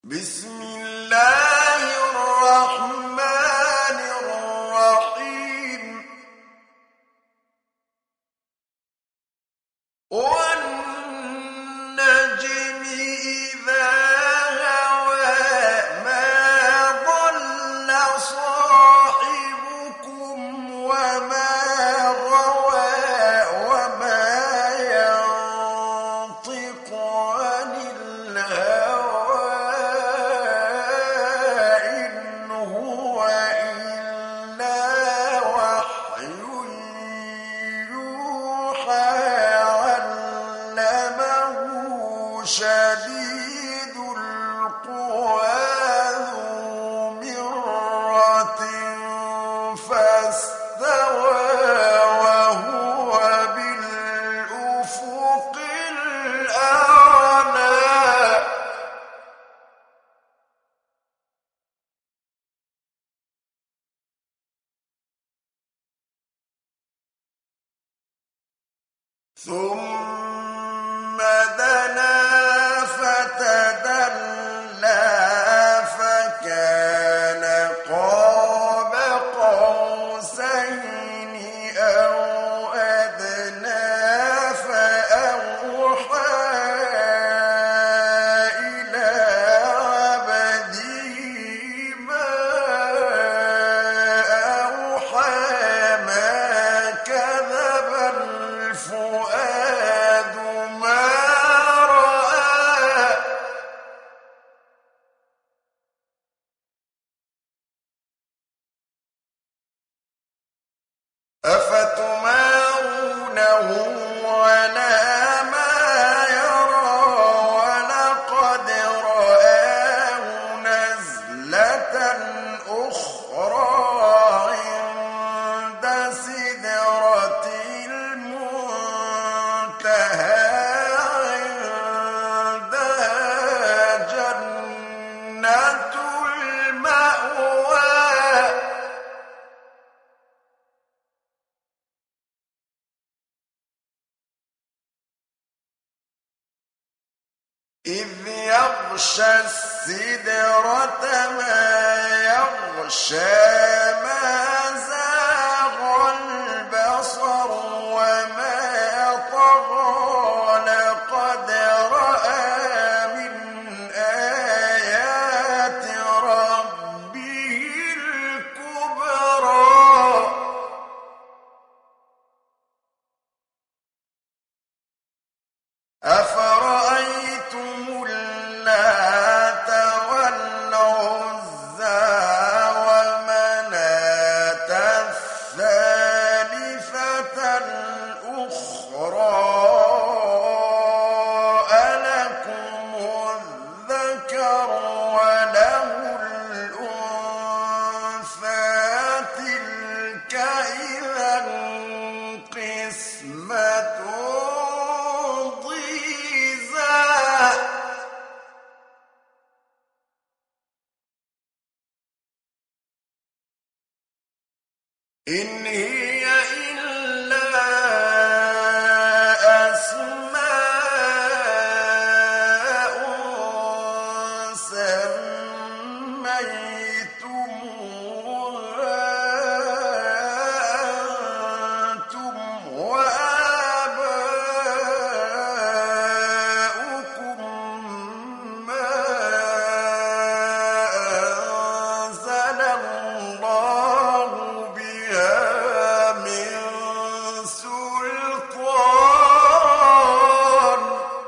بسم الله الرحمن الرحيم والنجم إذا هوى ما ضل صاحبكم وما غوى وما ينطق عن الهوى إن هو إلا وحي يوحى علمه شديد القوى ذو مرة فاستوى وهو بالأفق الأعلى ثم دنا فتدلى فكان قاب قوسين أو أدنى فأوحى إلى عبده ما أوحى ما كذب الفؤاد ما رأى أفتمارونه على ما يرى ولقد رآه نزلة أخرى عند سدرة المنتهى عندها جنة المأوى إذ يغشى السدرة ما يغشى ما زاغ البصر وما طغى لقد رأى من آيات ربه الكبرى أفرأيتم اللات والعزى ومناة الثالثة الأخرى ألكم الذكر وله الأنثى تلك إذا قسمة ضيزى إن هي إلا أسماء سميتموها أنتم وآباؤكم ما أنزل الله بها من سلطان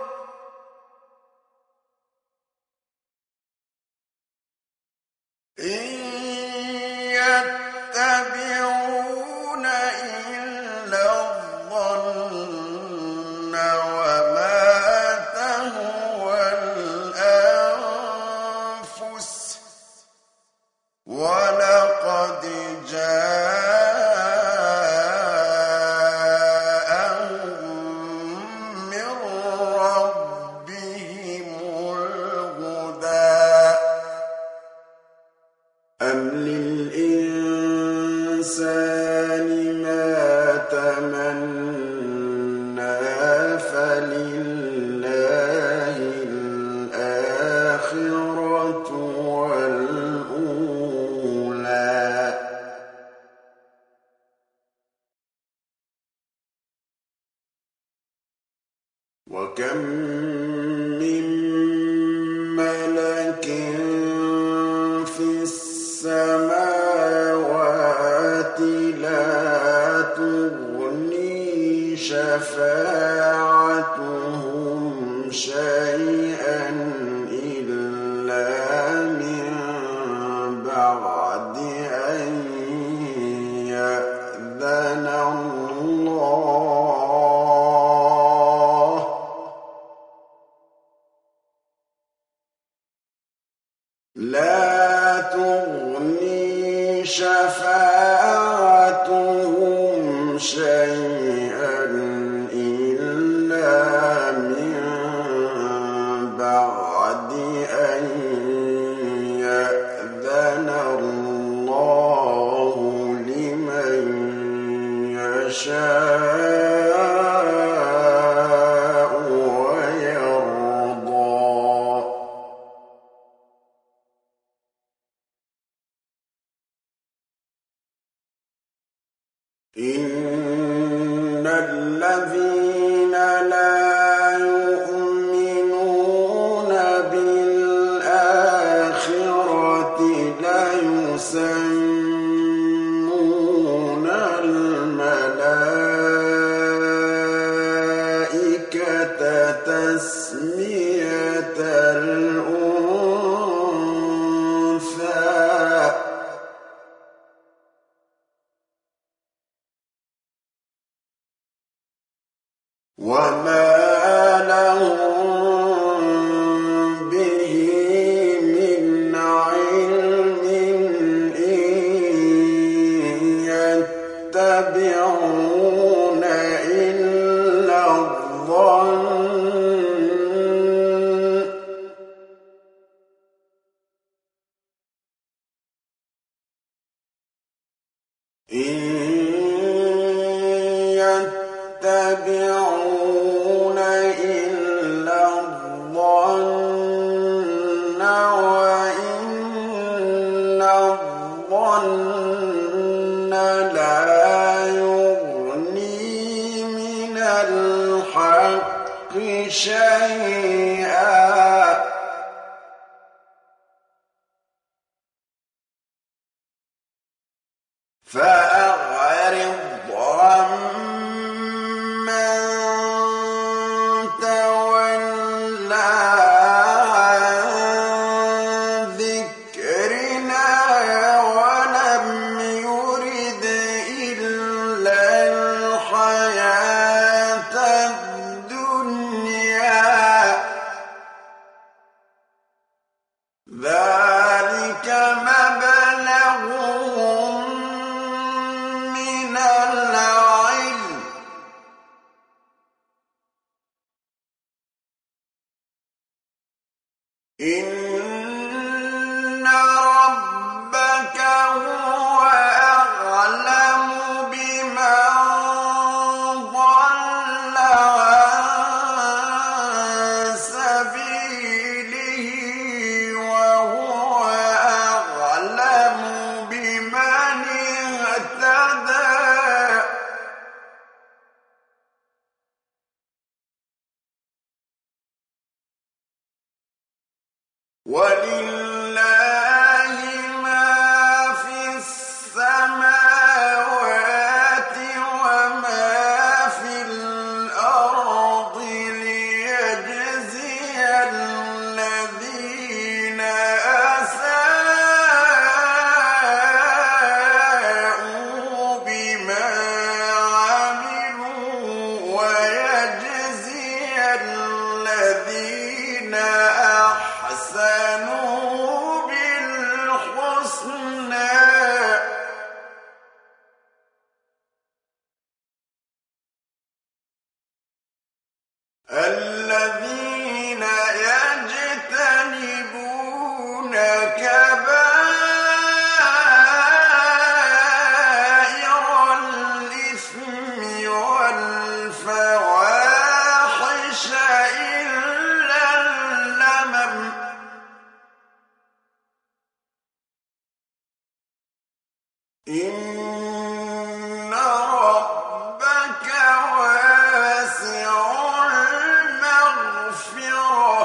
إن يتبعون إلا الظن وما تهوى الأنفس ولقد جاءهم من ربهم الهدى أم شيئا إلا من بعد أن يأذن الله لا تغني شفاعتهم شيئا إلا من بعد أن يأذن الله لمن يشاء ويرضى إن الذين لا يؤمنون بالآخرة ليسمون الملائكة تسمية الأنثى وما لهم به من علم إن يتبعون إلا الظن إن يتبعون إلا الظن وإن الظن لا يغني من الحق شيئا فأعرض عمن تولى عن ذكرنا ولم يرد إلا الحياة الدنيا ذلك مبلغهم من العلم إن ربك هو أعلم بمن ضل عن سبيله وهو أعلم بمن اهتدى ولله ما في السماوات وما في الأرض ليجزي الذين أساءوا بما عملوا ويجزي الذين أحسنوا بالحسنى الذين يجتنبون كبائر الإثم والفواحش إلا اللمم إن ربك واسع المغفرة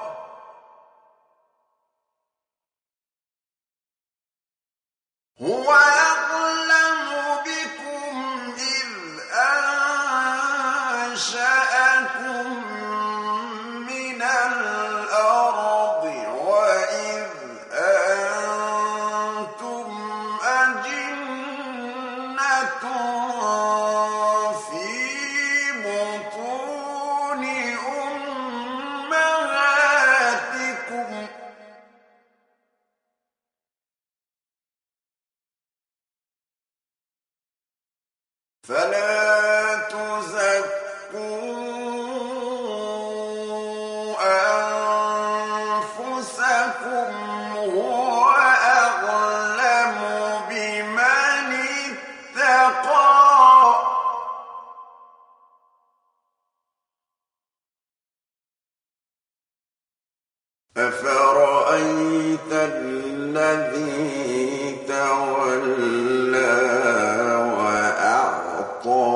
هو أعلم بكم إذ أنشأكم من فلا تزكوا أنفسكم هو أعلم بمن اتقى أفرأيت الذي تولى وأعطى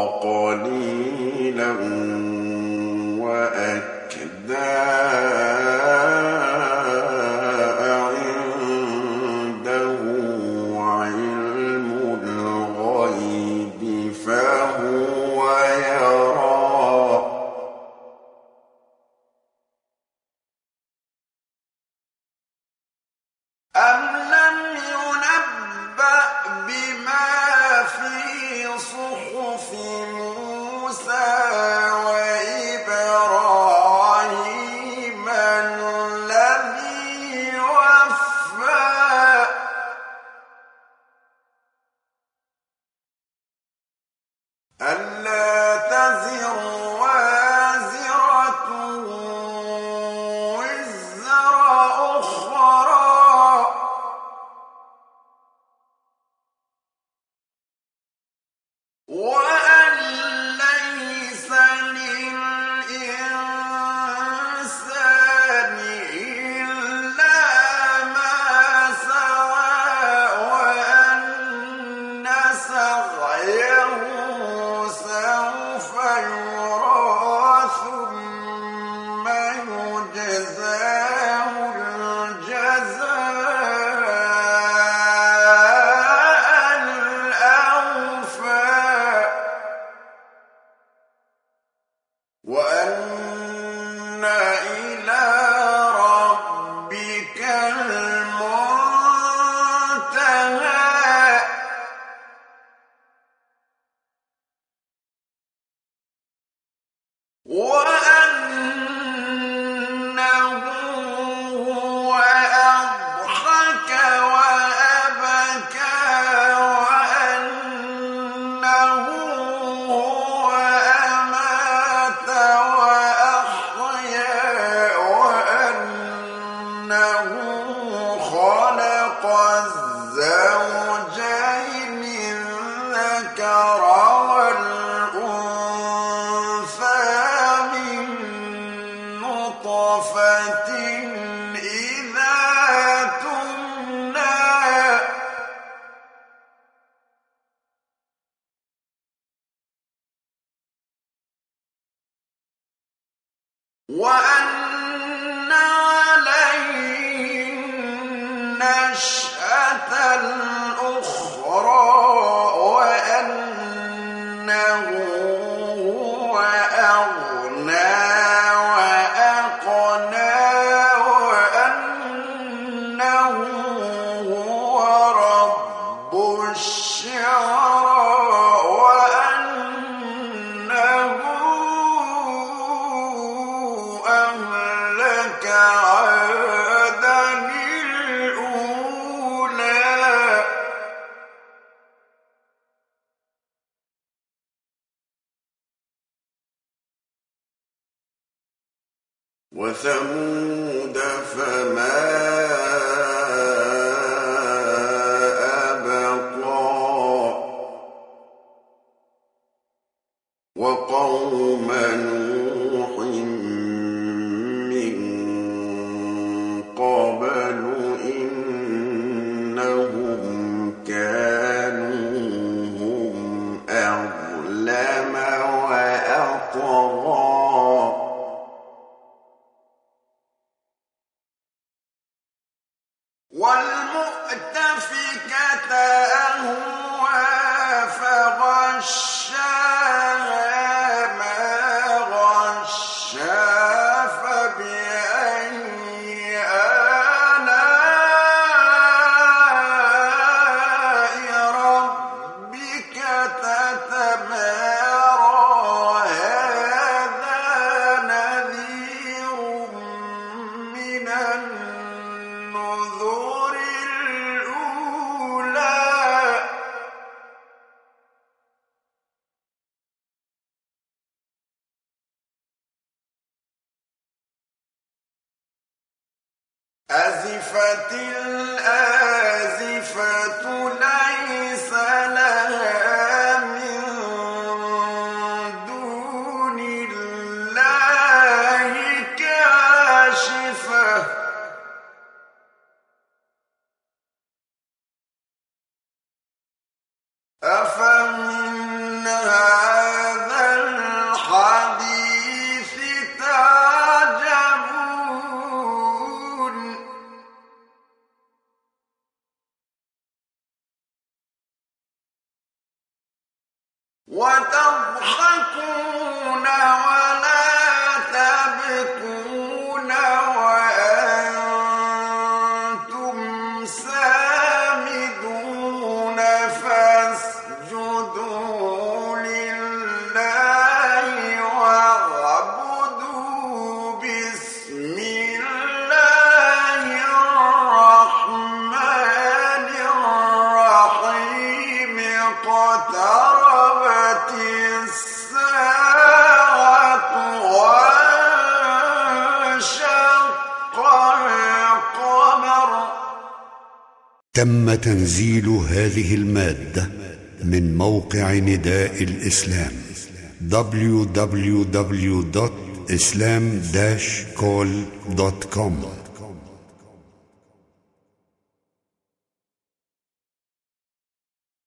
قليلا وأكدى عنده علم الغيب فهو يرى أم لم ينبأ بما في صحف موسى وإبراهيم الذي وفى ألا تزر وازرة وزر أخرى وأن ليس للإنسان إلا ما سعى وأن سعيه سوف يرى ثم يجزاه الجزاء الأوفى وأن إلى ربك المنتهى وأنه هو أضحك وأبكى وأنه هو أمات وأحيا وأنه خلق الزوجين الذكر والأنثى من نطفة إذا تمنى وأن عليه النشأة الأخرى وأنه هو أغنى وأقنى وأنه هو رب الشعرى وأنه أهلك عادا الأولى وثمود فما أبقى وقوم نوح من قبل إنهم كانوا هم أظلم وأطغى والمؤتفكة أهوى فغشاها ما غشا فبأي آلاء ربك تتمارى هذا نذير من النذر الأولى أزفت الآزفة ليس لها من دون الله كاشفة أفمن هذا الحديث تعجبون وتضحكون ولا تبكون وأنتم سامدون فاسجدوا لله واعبدوا باسم الله الرحمن الرحيم اقتربت الساعة وانشق القمر. تم تنزيل هذه المادة من موقع نداء الإسلام www.islam-call.com